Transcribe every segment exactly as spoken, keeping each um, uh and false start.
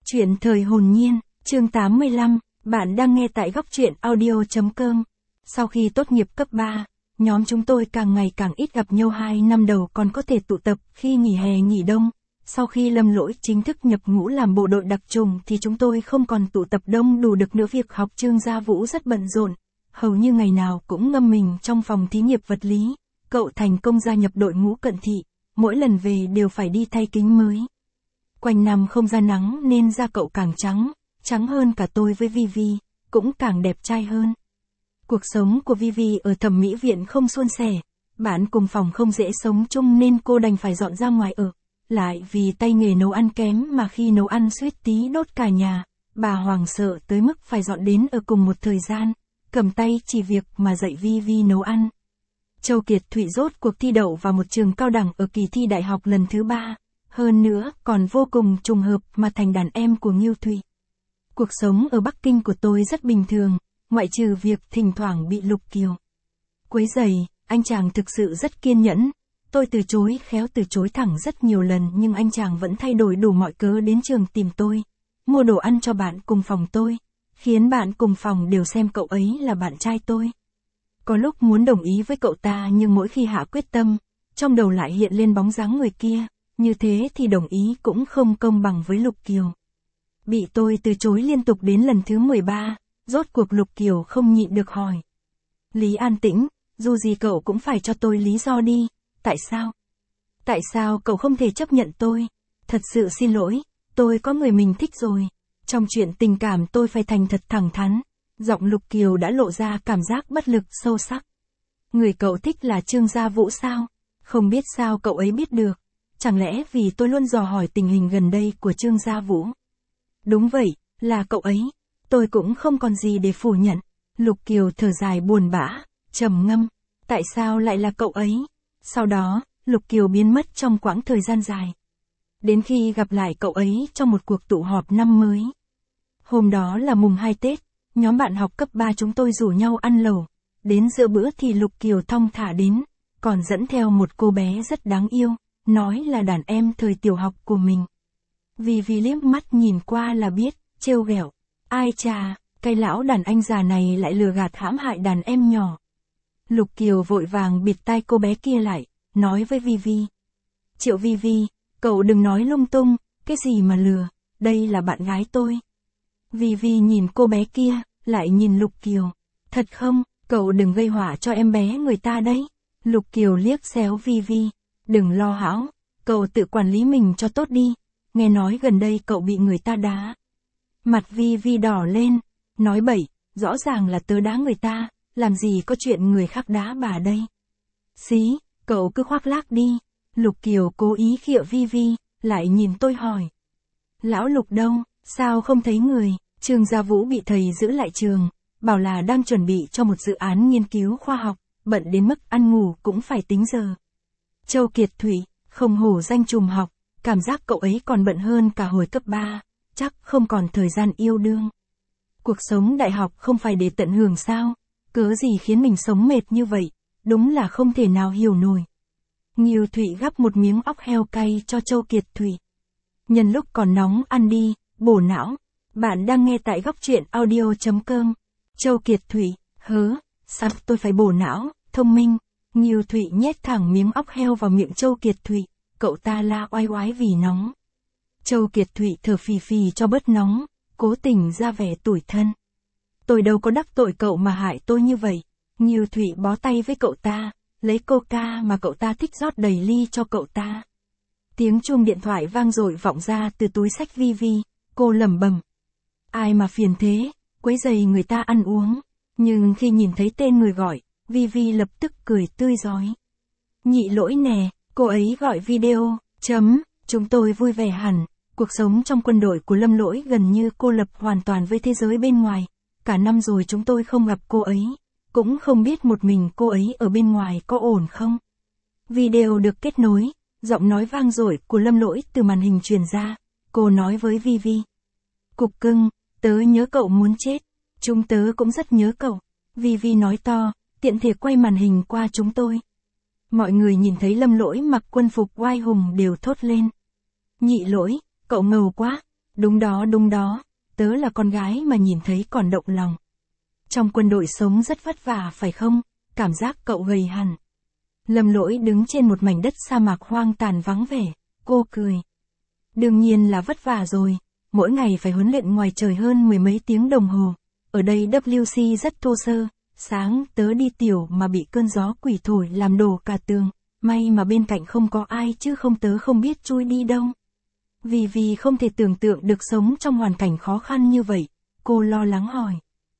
Chuyện thời hồn nhiên, chương tám mươi lăm, bạn đang nghe tại góc truyện audio chấm com. Sau khi tốt nghiệp cấp ba, nhóm chúng tôi càng ngày càng ít gặp nhau, hai năm đầu còn có thể tụ tập khi nghỉ hè nghỉ đông. Sau khi Lâm Lỗi chính thức nhập ngũ làm bộ đội đặc trùng thì chúng tôi không còn tụ tập đông đủ được nữa. Việc học Trương Gia Vũ rất bận rộn, hầu như ngày nào cũng ngâm mình trong phòng thí nghiệm vật lý. Cậu thành công gia nhập đội ngũ cận thị, mỗi lần về đều phải đi thay kính mới. Quanh năm không ra nắng nên da cậu càng trắng, trắng hơn cả tôi với Vivi, cũng càng đẹp trai hơn. Cuộc sống của Vivi ở thẩm mỹ viện không suôn sẻ, bạn cùng phòng không dễ sống chung nên cô đành phải dọn ra ngoài ở. Lại vì tay nghề nấu ăn kém mà khi nấu ăn suýt tí đốt cả nhà, bà Hoàng sợ tới mức phải dọn đến ở cùng một thời gian, cầm tay chỉ việc mà dạy Vivi nấu ăn. Châu Kiệt Thụy rốt cuộc thi đậu vào một trường cao đẳng ở kỳ thi đại học lần thứ ba. Hơn nữa, còn vô cùng trùng hợp mà thành đàn em của Ngưu Thụy. Cuộc sống ở Bắc Kinh của tôi rất bình thường, ngoại trừ việc thỉnh thoảng bị Lục Kiều quấy rầy. Anh chàng thực sự rất kiên nhẫn. Tôi từ chối khéo từ chối thẳng rất nhiều lần nhưng anh chàng vẫn thay đổi đủ mọi cớ đến trường tìm tôi, mua đồ ăn cho bạn cùng phòng tôi, khiến bạn cùng phòng đều xem cậu ấy là bạn trai tôi. Có lúc muốn đồng ý với cậu ta nhưng mỗi khi hạ quyết tâm, trong đầu lại hiện lên bóng dáng người kia. Như thế thì đồng ý cũng không công bằng với Lục Kiều. Bị tôi từ chối liên tục đến lần thứ mười ba, rốt cuộc Lục Kiều không nhịn được hỏi. Lý An Tĩnh, dù gì cậu cũng phải cho tôi lý do đi, tại sao? Tại sao cậu không thể chấp nhận tôi? Thật sự xin lỗi, tôi có người mình thích rồi. Trong chuyện tình cảm tôi phải thành thật thẳng thắn. Giọng Lục Kiều đã lộ ra cảm giác bất lực sâu sắc. Người cậu thích là Trương Gia Vũ sao? Không biết sao cậu ấy biết được. Chẳng lẽ vì tôi luôn dò hỏi tình hình gần đây của Trương Gia Vũ? Đúng vậy, là cậu ấy. Tôi cũng không còn gì để phủ nhận. Lục Kiều thở dài buồn bã, trầm ngâm. Tại sao lại là cậu ấy? Sau đó, Lục Kiều biến mất trong quãng thời gian dài. Đến khi gặp lại cậu ấy trong một cuộc tụ họp năm mới. Hôm đó là mùng hai Tết, nhóm bạn học cấp ba chúng tôi rủ nhau ăn lẩu. Đến giữa bữa thì Lục Kiều thong thả đến, còn dẫn theo một cô bé rất đáng yêu. Nói là đàn em thời tiểu học của mình. Vì vì liếc mắt nhìn qua là biết, trêu ghẹo. Ai chà, cái lão đàn anh già này lại lừa gạt hãm hại đàn em nhỏ. Lục Kiều vội vàng bịt tai cô bé kia lại, nói với Vivi. Triệu Vivi, cậu đừng nói lung tung, cái gì mà lừa, đây là bạn gái tôi. Vivi nhìn cô bé kia, lại nhìn Lục Kiều. Thật không, cậu đừng gây họa cho em bé người ta đấy. Lục Kiều liếc xéo Vivi. Đừng lo hão, cậu tự quản lý mình cho tốt đi, nghe nói gần đây cậu bị người ta đá. Mặt Vivi đỏ lên, nói bậy, rõ ràng là tớ đá người ta, làm gì có chuyện người khác đá bà đây. Xí, cậu cứ khoác lác đi. Lục Kiều cố ý khịa Vivi, lại nhìn tôi hỏi. Lão Lục đâu, sao không thấy người? Trương Gia Vũ bị thầy giữ lại trường, bảo là đang chuẩn bị cho một dự án nghiên cứu khoa học, bận đến mức ăn ngủ cũng phải tính giờ. Châu Kiệt Thụy, không hổ danh trùm học, cảm giác cậu ấy còn bận hơn cả hồi cấp ba, chắc không còn thời gian yêu đương. Cuộc sống đại học không phải để tận hưởng sao, cớ gì khiến mình sống mệt như vậy, đúng là không thể nào hiểu nổi. Ngưu Thụy gắp một miếng óc heo cay cho Châu Kiệt Thụy. Nhân lúc còn nóng ăn đi, bổ não. Bạn đang nghe tại góc truyện audio chấm com. Châu Kiệt Thụy, hớ, sao tôi phải bổ não, thông minh. Ngưu Thụy nhét thẳng miếng óc heo vào miệng Châu Kiệt Thụy, cậu ta la oai oái vì nóng. Châu Kiệt Thụy thở phì phì cho bớt nóng, cố tình ra vẻ tủi thân. Tôi đâu có đắc tội cậu mà hại tôi như vậy. Ngưu Thụy bó tay với cậu ta, lấy coca mà cậu ta thích rót đầy ly cho cậu ta. Tiếng chuông điện thoại vang dội vọng ra từ túi xách Vivi, cô lẩm bẩm. Ai mà phiền thế, quấy rầy người ta ăn uống. Nhưng khi nhìn thấy tên người gọi, Vivi lập tức cười tươi rói. Nhị Lỗi nè, cô ấy gọi video, chấm, chúng tôi vui vẻ hẳn. Cuộc sống trong quân đội của Lâm Lỗi gần như cô lập hoàn toàn với thế giới bên ngoài. Cả năm rồi chúng tôi không gặp cô ấy, cũng không biết một mình cô ấy ở bên ngoài có ổn không. Video được kết nối, giọng nói vang dội của Lâm Lỗi từ màn hình truyền ra. Cô nói với Vivi. Cục cưng, tớ nhớ cậu muốn chết. Chúng tớ cũng rất nhớ cậu. Vivi nói to, tiện thể quay màn hình qua chúng tôi. Mọi người nhìn thấy Lâm Lỗi mặc quân phục oai hùng đều thốt lên. Nhị Lỗi, cậu ngầu quá. Đúng đó đúng đó, tớ là con gái mà nhìn thấy còn động lòng. Trong quân đội sống rất vất vả phải không? Cảm giác cậu gầy hẳn. Lâm Lỗi đứng trên một mảnh đất sa mạc hoang tàn vắng vẻ, cô cười. Đương nhiên là vất vả rồi, mỗi ngày phải huấn luyện ngoài trời hơn mười mấy tiếng đồng hồ. Ở đây W C rất thô sơ, sáng tớ đi tiểu mà bị cơn gió quỷ thổi làm đổ cả tường, may mà bên cạnh không có ai chứ không tớ không biết chui đi đâu. Vì vì không thể tưởng tượng được sống trong hoàn cảnh khó khăn như vậy, cô lo lắng hỏi.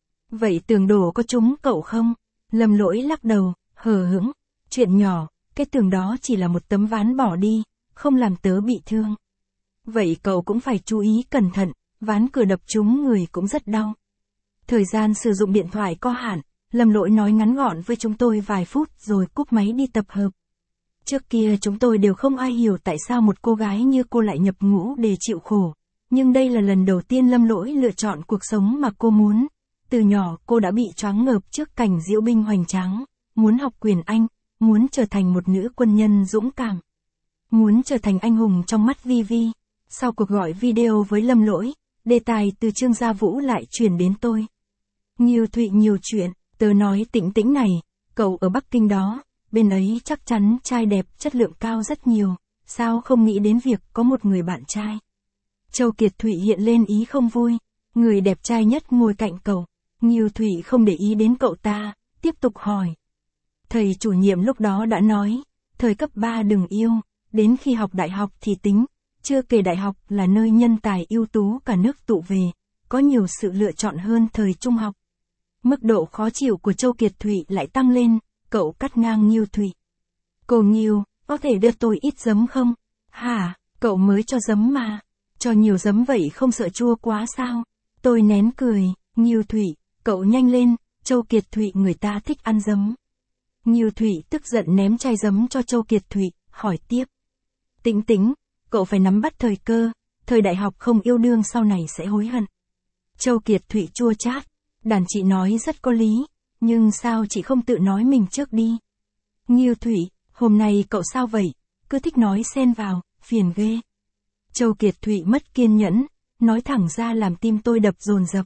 Vậy tường đổ có trúng cậu không? Lâm Lỗi lắc đầu, hờ hững, chuyện nhỏ, cái tường đó chỉ là một tấm ván bỏ đi, không làm tớ bị thương. Vậy cậu cũng phải chú ý cẩn thận, ván cửa đập trúng người cũng rất đau. Thời gian sử dụng điện thoại có hạn, Lâm Lỗi nói ngắn gọn với chúng tôi vài phút rồi cúp máy đi tập hợp. Trước kia chúng tôi đều không ai hiểu tại sao một cô gái như cô lại nhập ngũ để chịu khổ. Nhưng đây là lần đầu tiên Lâm Lỗi lựa chọn cuộc sống mà cô muốn. Từ nhỏ cô đã bị choáng ngợp trước cảnh diễu binh hoành tráng, muốn học quyền Anh, muốn trở thành một nữ quân nhân dũng cảm. Muốn trở thành anh hùng trong mắt Vi Vi. Sau cuộc gọi video với Lâm Lỗi, đề tài từ Trương Gia Vũ lại chuyển đến tôi. Nhiều Thụy nhiều chuyện, tớ nói Tĩnh Tĩnh này, cậu ở Bắc Kinh đó, bên ấy chắc chắn trai đẹp chất lượng cao rất nhiều, sao không nghĩ đến việc có một người bạn trai. Châu Kiệt Thụy hiện lên ý không vui, người đẹp trai nhất ngồi cạnh cậu, Nhiều Thụy không để ý đến cậu ta, tiếp tục hỏi. Thầy chủ nhiệm lúc đó đã nói, thời cấp ba đừng yêu, đến khi học đại học thì tính, chưa kể đại học là nơi nhân tài ưu tú cả nước tụ về, có nhiều sự lựa chọn hơn thời trung học. Mức độ khó chịu của Châu Kiệt Thụy lại tăng lên, cậu cắt ngang Nghiêu Thụy. Cô Nghiêu, có thể đưa tôi ít giấm không? Hả, cậu mới cho giấm mà. Cho nhiều giấm vậy không sợ chua quá sao? Tôi nén cười, Nghiêu Thụy, cậu nhanh lên, Châu Kiệt Thụy người ta thích ăn giấm. Nghiêu Thụy tức giận ném chai giấm cho Châu Kiệt Thụy, hỏi tiếp. Tĩnh Tĩnh, cậu phải nắm bắt thời cơ, thời đại học không yêu đương sau này sẽ hối hận. Châu Kiệt Thụy chua chát, đàn chị nói rất có lý, nhưng sao chị không tự nói mình trước đi? Nghiêu Thụy, hôm nay cậu sao vậy, cứ thích nói xen vào, phiền ghê. Châu Kiệt Thụy mất kiên nhẫn, nói thẳng ra làm tim tôi đập dồn dập.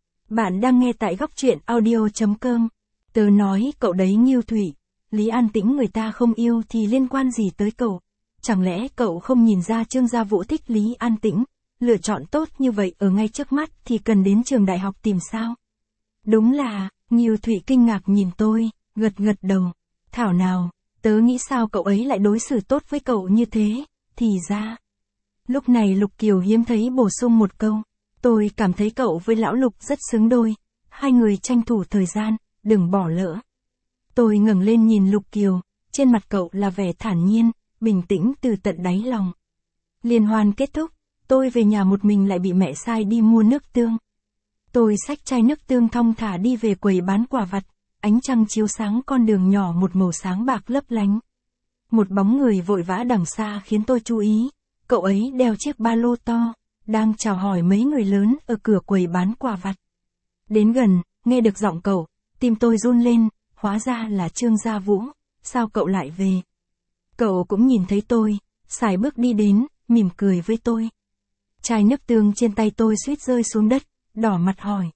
Bạn đang nghe tại góc truyện audio.com. Tớ nói cậu đấy Nghiêu Thụy, Lý An Tĩnh người ta không yêu thì liên quan gì tới cậu? Chẳng lẽ cậu không nhìn ra Trương Gia Vũ thích Lý An Tĩnh, lựa chọn tốt như vậy ở ngay trước mắt thì cần đến trường đại học tìm sao? Đúng là, Nghiêu Thụy kinh ngạc nhìn tôi, gật gật đầu. Thảo nào, tớ nghĩ sao cậu ấy lại đối xử tốt với cậu như thế, thì ra. Lúc này Lục Kiều hiếm thấy bổ sung một câu. Tôi cảm thấy cậu với Lão Lục rất xứng đôi. Hai người tranh thủ thời gian, đừng bỏ lỡ. Tôi ngẩng lên nhìn Lục Kiều, trên mặt cậu là vẻ thản nhiên, bình tĩnh từ tận đáy lòng. Liên hoan kết thúc, tôi về nhà một mình lại bị mẹ sai đi mua nước tương. Tôi xách chai nước tương thong thả đi về quầy bán quả vặt, ánh trăng chiếu sáng con đường nhỏ một màu sáng bạc lấp lánh. Một bóng người vội vã đằng xa khiến tôi chú ý, cậu ấy đeo chiếc ba lô to, đang chào hỏi mấy người lớn ở cửa quầy bán quả vặt. Đến gần, nghe được giọng cậu, tim tôi run lên, hóa ra là Trương Gia Vũ, sao cậu lại về? Cậu cũng nhìn thấy tôi, sải bước đi đến, mỉm cười với tôi. Chai nước tương trên tay tôi suýt rơi xuống đất, đỏ mặt hỏi.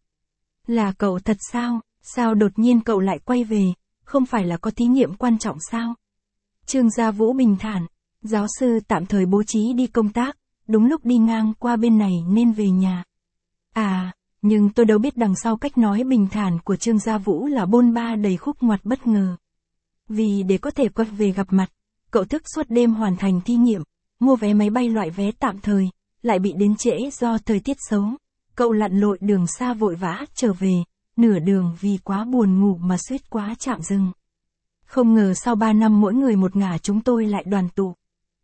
Là cậu thật sao, sao đột nhiên cậu lại quay về, không phải là có thí nghiệm quan trọng sao? Trương Gia Vũ bình thản, giáo sư tạm thời bố trí đi công tác, đúng lúc đi ngang qua bên này nên về nhà. À, nhưng tôi đâu biết đằng sau cách nói bình thản của Trương Gia Vũ là bôn ba đầy khúc ngoặt bất ngờ. Vì để có thể quay về gặp mặt, cậu thức suốt đêm hoàn thành thí nghiệm, mua vé máy bay loại vé tạm thời, lại bị đến trễ do thời tiết xấu. Cậu lặn lội đường xa vội vã trở về, nửa đường vì quá buồn ngủ mà suýt quá chạm dừng. Không ngờ sau ba năm mỗi người một ngả chúng tôi lại đoàn tụ.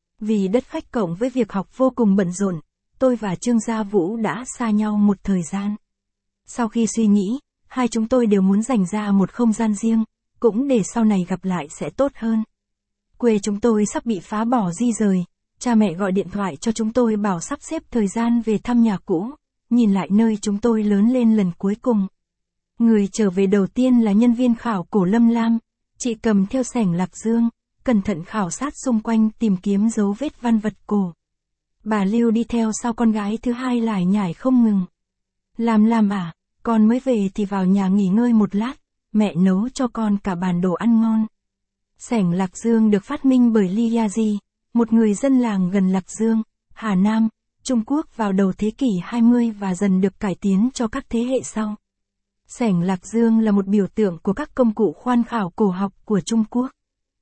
Vì đất khách cộng với việc học vô cùng bận rộn, tôi và Trương Gia Vũ đã xa nhau một thời gian. Sau khi suy nghĩ, hai chúng tôi đều muốn dành ra một không gian riêng, cũng để sau này gặp lại sẽ tốt hơn. Quê chúng tôi sắp bị phá bỏ di rời, cha mẹ gọi điện thoại cho chúng tôi bảo sắp xếp thời gian về thăm nhà cũ, nhìn lại nơi chúng tôi lớn lên lần cuối cùng. Người trở về đầu tiên là nhân viên khảo cổ Lâm Lam, chị cầm theo xẻng lạc dương, cẩn thận khảo sát xung quanh tìm kiếm dấu vết văn vật cổ. Bà Lưu đi theo sau con gái thứ hai lải nhải không ngừng. Làm làm à, con mới về thì vào nhà nghỉ ngơi một lát, mẹ nấu cho con cả bàn đồ ăn ngon. Sảnh Lạc Dương được phát minh bởi Li Yaji, một người dân làng gần Lạc Dương, Hà Nam, Trung Quốc vào đầu thế kỷ hai mươi và dần được cải tiến cho các thế hệ sau. Sảnh Lạc Dương là một biểu tượng của các công cụ khoan khảo cổ học của Trung Quốc.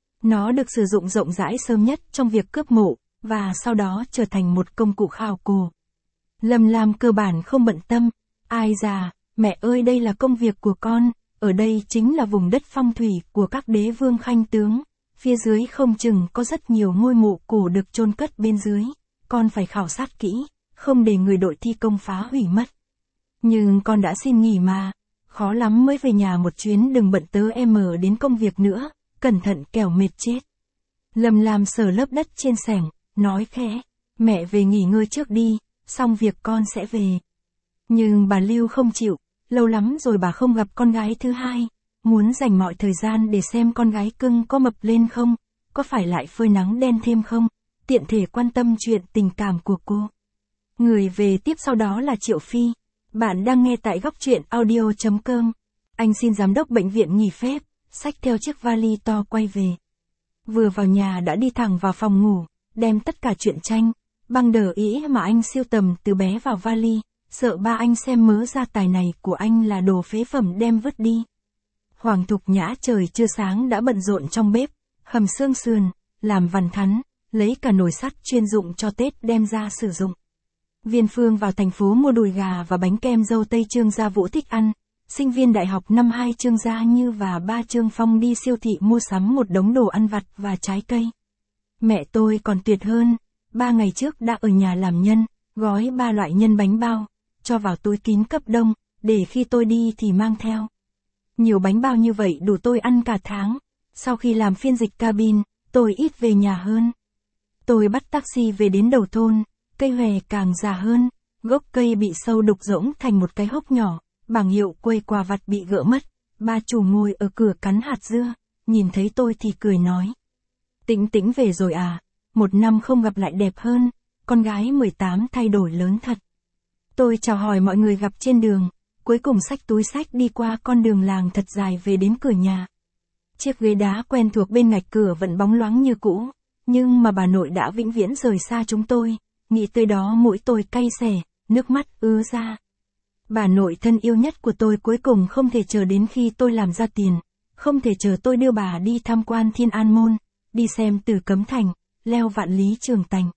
Nó được sử dụng rộng rãi sớm nhất trong việc cướp mộ, và sau đó trở thành một công cụ khảo cổ. Lâm Lam cơ bản không bận tâm, ai già, mẹ ơi đây là công việc của con, ở đây chính là vùng đất phong thủy của các đế vương khanh tướng, phía dưới không chừng có rất nhiều ngôi mộ cổ được chôn cất bên dưới, con phải khảo sát kỹ, không để người đội thi công phá hủy mất. Nhưng con đã xin nghỉ mà, khó lắm mới về nhà một chuyến, đừng bận tớ em ở đến công việc nữa, cẩn thận kẻo mệt chết. Lâm Lam sờ lớp đất trên sảnh, nói khẽ, mẹ về nghỉ ngơi trước đi, xong việc con sẽ về. Nhưng bà Lưu không chịu, lâu lắm rồi bà không gặp con gái thứ hai, muốn dành mọi thời gian để xem con gái cưng có mập lên không, có phải lại phơi nắng đen thêm không, tiện thể quan tâm chuyện tình cảm của cô. Người về tiếp sau đó là Triệu Phi. Bạn đang nghe tại góc truyện audio chấm com. Anh xin giám đốc bệnh viện nghỉ phép, xách theo chiếc vali to quay về. Vừa vào nhà đã đi thẳng vào phòng ngủ, đem tất cả truyện tranh, băng đờ ý mà anh siêu tầm từ bé vào vali, sợ ba anh xem mớ gia tài này của anh là đồ phế phẩm đem vứt đi. Hoàng Thục Nhã trời chưa sáng đã bận rộn trong bếp, hầm xương sườn, làm vằn thắn, lấy cả nồi sắt chuyên dụng cho Tết đem ra sử dụng. Viên Phương vào thành phố mua đùi gà và bánh kem dâu tây Trương Gia Vũ thích ăn. Sinh viên đại học năm hai Trương Gia Như và ba Trương Phong đi siêu thị mua sắm một đống đồ ăn vặt và trái cây. Mẹ tôi còn tuyệt hơn, ba ngày trước đã ở nhà làm nhân, gói ba loại nhân bánh bao, cho vào túi kín cấp đông, để khi tôi đi thì mang theo. Nhiều bánh bao như vậy đủ tôi ăn cả tháng. Sau khi làm phiên dịch cabin, tôi ít về nhà hơn. Tôi bắt taxi về đến đầu thôn, cây hòe càng già hơn, gốc cây bị sâu đục rỗng thành một cái hốc nhỏ, bảng hiệu quầy quà vặt bị gỡ mất. Ba chủ ngồi ở cửa cắn hạt dưa, nhìn thấy tôi thì cười nói. Tĩnh Tĩnh về rồi à, một năm không gặp lại đẹp hơn, con gái mười tám thay đổi lớn thật. Tôi chào hỏi mọi người gặp trên đường, cuối cùng xách túi xách đi qua con đường làng thật dài về đến cửa nhà. Chiếc ghế đá quen thuộc bên ngạch cửa vẫn bóng loáng như cũ, nhưng mà bà nội đã vĩnh viễn rời xa chúng tôi, nghĩ tới đó mũi tôi cay xè, nước mắt ứa ra. Bà nội thân yêu nhất của tôi cuối cùng không thể chờ đến khi tôi làm ra tiền, không thể chờ tôi đưa bà đi tham quan Thiên An Môn, đi xem Tử Cấm Thành, leo Vạn Lý Trường Thành.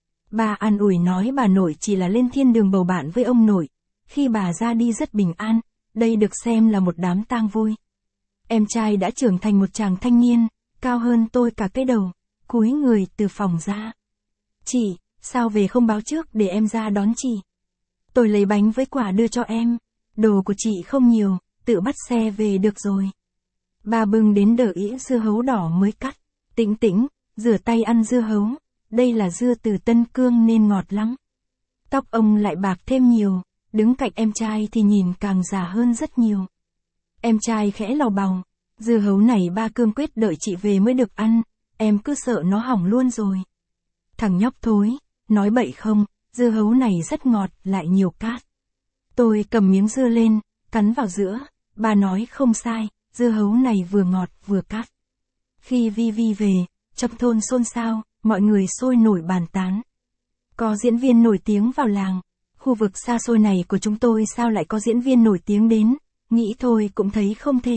Bà an ủi nói bà nội chỉ là lên thiên đường bầu bạn với ông nội, khi bà ra đi rất bình an, đây được xem là một đám tang vui. Em trai đã trưởng thành một chàng thanh niên, cao hơn tôi cả cái đầu, cúi người từ phòng ra. Chị, sao về không báo trước để em ra đón chị? Tôi lấy bánh với quả đưa cho em, đồ của chị không nhiều, tự bắt xe về được rồi. Bà bưng đến đỡ ĩa dưa hấu đỏ mới cắt. Tĩnh Tĩnh, rửa tay ăn dưa hấu, đây là dưa từ Tân Cương nên ngọt lắm. Tóc ông lại bạc thêm nhiều, đứng cạnh em trai thì nhìn càng già hơn rất nhiều. Em trai khẽ lầu bầu, dưa hấu này ba cương quyết đợi chị về mới được ăn, em cứ sợ nó hỏng luôn rồi. Thằng nhóc thối, nói bậy không, dưa hấu này rất ngọt lại nhiều cát. Tôi cầm miếng dưa lên, cắn vào giữa, bà nói không sai, dưa hấu này vừa ngọt vừa cát. Khi Vi Vi về, trong thôn xôn xao, mọi người sôi nổi bàn tán. Có diễn viên nổi tiếng vào làng, khu vực xa xôi này của chúng tôi sao lại có diễn viên nổi tiếng đến, nghĩ thôi cũng thấy không thể.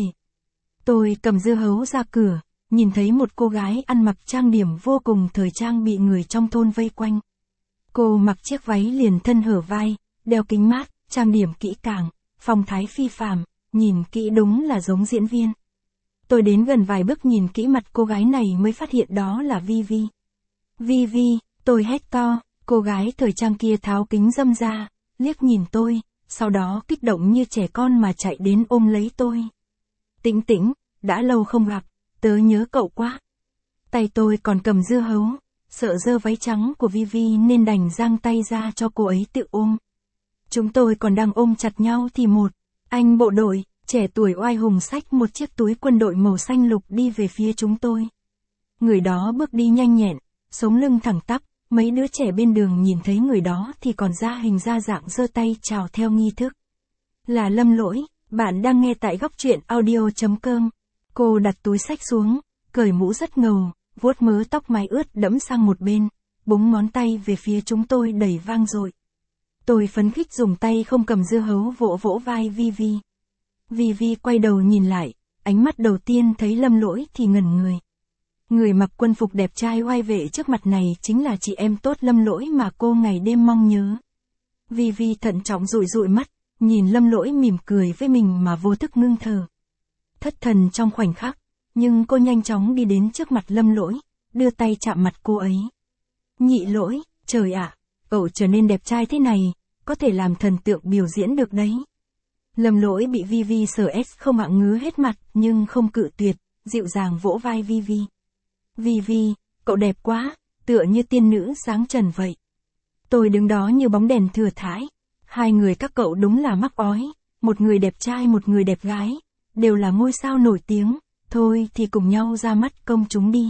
Tôi cầm dưa hấu ra cửa, nhìn thấy một cô gái ăn mặc trang điểm vô cùng thời trang bị người trong thôn vây quanh. Cô mặc chiếc váy liền thân hở vai, đeo kính mát, trang điểm kỹ càng, phong thái phi phàm, nhìn kỹ đúng là giống diễn viên. Tôi đến gần vài bước nhìn kỹ mặt cô gái này mới phát hiện đó là Vi Vi. Vi Vi, tôi hét to, cô gái thời trang kia tháo kính râm ra, liếc nhìn tôi, sau đó kích động như trẻ con mà chạy đến ôm lấy tôi. Tĩnh Tĩnh, đã lâu không gặp, tớ nhớ cậu quá. Tay tôi còn cầm dưa hấu, sợ dơ váy trắng của Vi Vi nên đành giang tay ra cho cô ấy tự ôm. Chúng tôi còn đang ôm chặt nhau thì một anh bộ đội, trẻ tuổi oai hùng xách một chiếc túi quân đội màu xanh lục đi về phía chúng tôi. Người đó bước đi nhanh nhẹn, sống lưng thẳng tắp, mấy đứa trẻ bên đường nhìn thấy người đó thì còn ra hình ra dạng giơ tay chào theo nghi thức. Là Lâm Lỗi, bạn đang nghe tại góc truyện audio.com. Cô đặt túi xách xuống, cởi mũ rất ngầu, vuốt mớ tóc mái ướt đẫm sang một bên, búng ngón tay về phía chúng tôi đẩy vang dội. Tôi phấn khích dùng tay không cầm dưa hấu vỗ vỗ vai Vi Vi. Vi Vi quay đầu nhìn lại, ánh mắt đầu tiên thấy Lâm Lỗi thì ngẩn người. Người mặc quân phục đẹp trai oai vệ trước mặt này chính là chị em tốt Lâm Lỗi mà cô ngày đêm mong nhớ. Vi Vi thận trọng dụi dụi mắt, nhìn Lâm Lỗi mỉm cười với mình mà vô thức ngưng thở. Thất thần trong khoảnh khắc, nhưng cô nhanh chóng đi đến trước mặt Lâm Lỗi, đưa tay chạm mặt cô ấy. Nhị Lỗi, trời ạ, cậu trở nên đẹp trai thế này, có thể làm thần tượng biểu diễn được đấy. Lâm Lỗi bị Vi Vi sờ ép không ạ ngứa hết mặt nhưng không cự tuyệt, dịu dàng vỗ vai Vi Vi. Vi Vi, cậu đẹp quá, tựa như tiên nữ sáng trần vậy. Tôi đứng đó như bóng đèn thừa thãi. Hai người các cậu đúng là mắc ói, một người đẹp trai một người đẹp gái, đều là ngôi sao nổi tiếng, thôi thì cùng nhau ra mắt công chúng đi.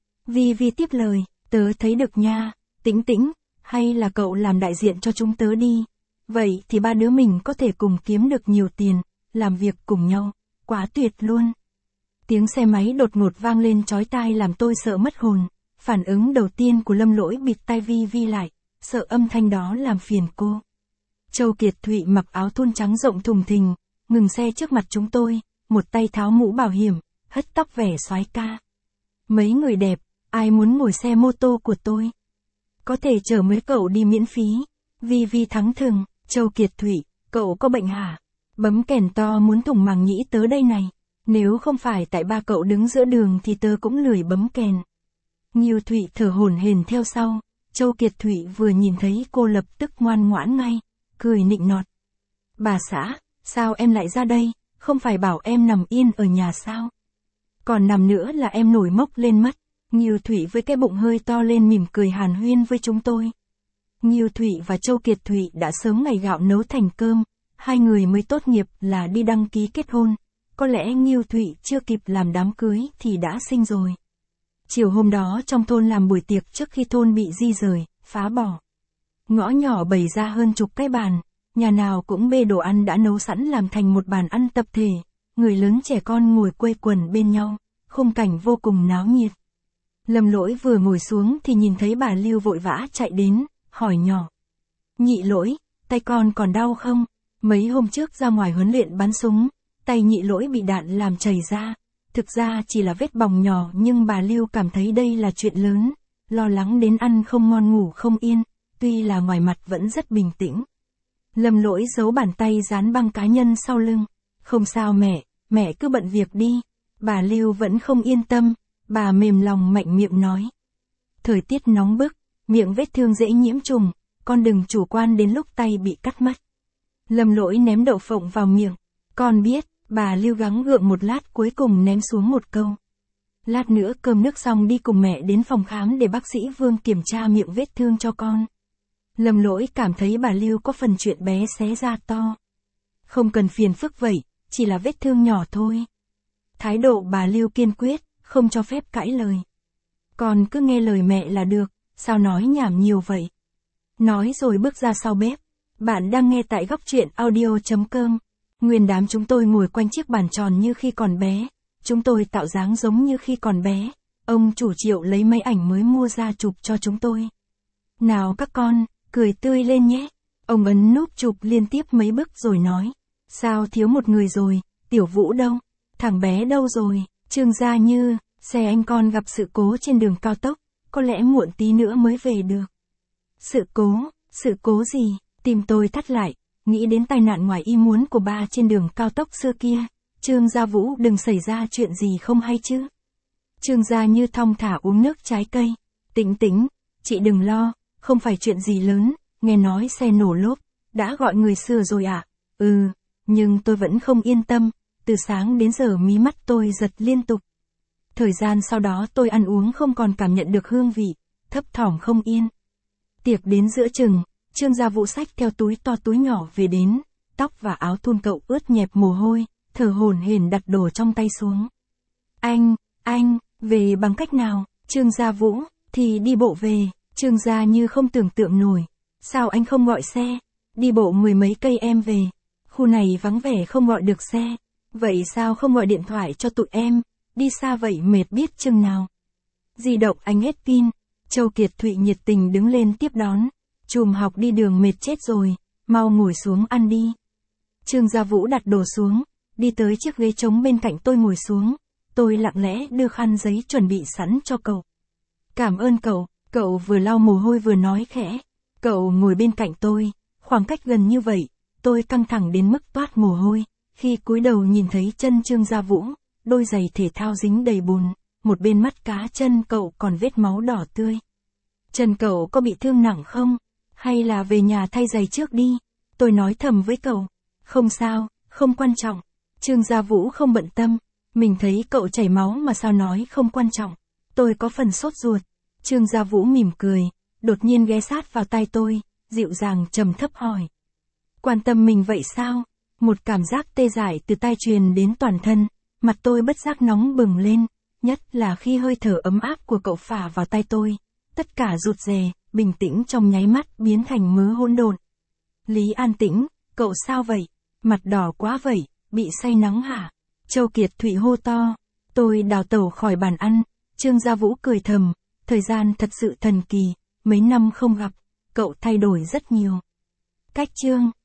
Vi Vi tiếp lời, tớ thấy được nha, Tĩnh Tĩnh, hay là cậu làm đại diện cho chúng tớ đi. Vậy thì ba đứa mình có thể cùng kiếm được nhiều tiền, làm việc cùng nhau, quá tuyệt luôn. Tiếng xe máy đột ngột vang lên chói tai làm tôi sợ mất hồn, phản ứng đầu tiên của Lâm Lỗi bịt tai Vi Vi lại, sợ âm thanh đó làm phiền cô. Châu Kiệt Thụy mặc áo thun trắng rộng thùng thình, ngừng xe trước mặt chúng tôi, một tay tháo mũ bảo hiểm, hất tóc vẻ soái ca. Mấy người đẹp, ai muốn ngồi xe mô tô của tôi? Có thể chở mấy cậu đi miễn phí. Vi Vi thắng thừng, Châu Kiệt Thụy, cậu có bệnh hả? Bấm kèn to muốn thủng màng nhĩ tớ đây này. Nếu không phải tại ba cậu đứng giữa đường thì tớ cũng lười bấm kèn. Nghiêu Thụy thở hổn hển theo sau, Châu Kiệt Thụy vừa nhìn thấy cô lập tức ngoan ngoãn ngay, cười nịnh nọt. Bà xã, sao em lại ra đây, không phải bảo em nằm yên ở nhà sao? Còn nằm nữa là em nổi mốc lên mất. Nghiêu Thụy với cái bụng hơi to lên mỉm cười hàn huyên với chúng tôi. Nghiêu Thụy và Châu Kiệt Thụy đã sớm ngày gạo nấu thành cơm, hai người mới tốt nghiệp là đi đăng ký kết hôn. Có lẽ Nghiêu Thụy chưa kịp làm đám cưới thì đã sinh rồi. Chiều hôm đó trong thôn làm buổi tiệc trước khi thôn bị di rời, phá bỏ. Ngõ nhỏ bày ra hơn chục cái bàn, nhà nào cũng bê đồ ăn đã nấu sẵn làm thành một bàn ăn tập thể, người lớn trẻ con ngồi quây quần bên nhau, khung cảnh vô cùng náo nhiệt. Lâm Lỗi vừa ngồi xuống thì nhìn thấy bà Lưu vội vã chạy đến, hỏi nhỏ. Nhị Lỗi, tay con còn đau không? Mấy hôm trước ra ngoài huấn luyện bắn súng, tay Nhị Lỗi bị đạn làm chảy ra. Thực ra chỉ là vết bỏng nhỏ nhưng bà Lưu cảm thấy đây là chuyện lớn, lo lắng đến ăn không ngon ngủ không yên, tuy là ngoài mặt vẫn rất bình tĩnh. Lâm Lỗi giấu bàn tay dán băng cá nhân sau lưng. Không sao mẹ, mẹ cứ bận việc đi. Bà Lưu vẫn không yên tâm, bà mềm lòng mạnh miệng nói. Thời tiết nóng bức, miệng vết thương dễ nhiễm trùng, con đừng chủ quan đến lúc tay bị cắt mất. Lâm Lỗi ném đậu phộng vào miệng. Con biết, bà Lưu gắng gượng một lát cuối cùng ném xuống một câu. Lát nữa cơm nước xong đi cùng mẹ đến phòng khám để bác sĩ Vương kiểm tra miệng vết thương cho con. Lâm Lỗi cảm thấy bà Lưu có phần chuyện bé xé ra to. Không cần phiền phức vậy, chỉ là vết thương nhỏ thôi. Thái độ bà Lưu kiên quyết, không cho phép cãi lời. Con cứ nghe lời mẹ là được, sao nói nhảm nhiều vậy? Nói rồi bước ra sau bếp. Bạn đang nghe tại góc truyện audio.com. Nguyên đám chúng tôi ngồi quanh chiếc bàn tròn như khi còn bé. Chúng tôi tạo dáng giống như khi còn bé. Ông chủ Triệu lấy máy ảnh mới mua ra chụp cho chúng tôi. Nào các con, cười tươi lên nhé. Ông ấn nút chụp liên tiếp mấy bức rồi nói. Sao thiếu một người rồi, Tiểu Vũ đâu? Thằng bé đâu rồi? Trương Gia Như, xe anh con gặp sự cố trên đường cao tốc, có lẽ muộn tí nữa mới về được. Sự cố, sự cố gì? Tim tôi thắt lại, nghĩ đến tai nạn ngoài ý muốn của ba trên đường cao tốc xưa kia. Trương Gia Vũ đừng xảy ra chuyện gì không hay chứ? Trương Gia Như thong thả uống nước trái cây. Tĩnh Tĩnh, chị đừng lo, không phải chuyện gì lớn, nghe nói xe nổ lốp, đã gọi người sửa rồi ạ. À? Ừ, nhưng tôi vẫn không yên tâm, từ sáng đến giờ mí mắt tôi giật liên tục. Thời gian sau đó tôi ăn uống không còn cảm nhận được hương vị, thấp thỏm không yên. Tiệc đến giữa chừng, Trương Gia Vũ xách theo túi to túi nhỏ về đến, tóc và áo thun cậu ướt nhẹp mồ hôi, thở hổn hển đặt đồ trong tay xuống. Anh, anh, về bằng cách nào? Trương Gia Vũ, thì đi bộ về. Trương gia như không tưởng tượng nổi. Sao anh không gọi xe? Đi bộ mười mấy cây em về. Khu này vắng vẻ không gọi được xe. Vậy sao không gọi điện thoại cho tụi em? Đi xa vậy mệt biết chừng nào. Di động anh hết pin. Châu Kiệt Thụy nhiệt tình đứng lên tiếp đón. Chùm học đi đường mệt chết rồi. Mau ngồi xuống ăn đi. Trương Gia Vũ đặt đồ xuống. Đi tới chiếc ghế trống bên cạnh tôi ngồi xuống. Tôi lặng lẽ đưa khăn giấy chuẩn bị sẵn cho cậu. Cảm ơn cậu. Cậu vừa lau mồ hôi vừa nói khẽ. Cậu ngồi bên cạnh tôi. Khoảng cách gần như vậy. Tôi căng thẳng đến mức toát mồ hôi. Khi cúi đầu nhìn thấy chân Trương Gia Vũ. Đôi giày thể thao dính đầy bùn. Một bên mắt cá chân cậu còn vết máu đỏ tươi. Chân cậu có bị thương nặng không? Hay là về nhà thay giày trước đi? Tôi nói thầm với cậu. Không sao, không quan trọng. Trương Gia Vũ không bận tâm. Mình thấy cậu chảy máu mà sao nói không quan trọng. Tôi có phần sốt ruột. Trương Gia Vũ mỉm cười. Đột nhiên ghé sát vào tai tôi. Dịu dàng trầm thấp hỏi. Quan tâm mình vậy sao? Một cảm giác tê dại từ tai truyền đến toàn thân. Mặt tôi bất giác nóng bừng lên. Nhất là khi hơi thở ấm áp của cậu phả vào tai tôi. Tất cả rụt rè, bình tĩnh trong nháy mắt biến thành mớ hỗn độn. Lý An Tĩnh, cậu sao vậy? Mặt đỏ quá vậy, bị say nắng hả? Châu Kiệt Thụy hô to. Tôi đào tẩu khỏi bàn ăn. Trương Gia Vũ cười thầm. Thời gian thật sự thần kỳ. Mấy năm không gặp, cậu thay đổi rất nhiều. Cách Trương.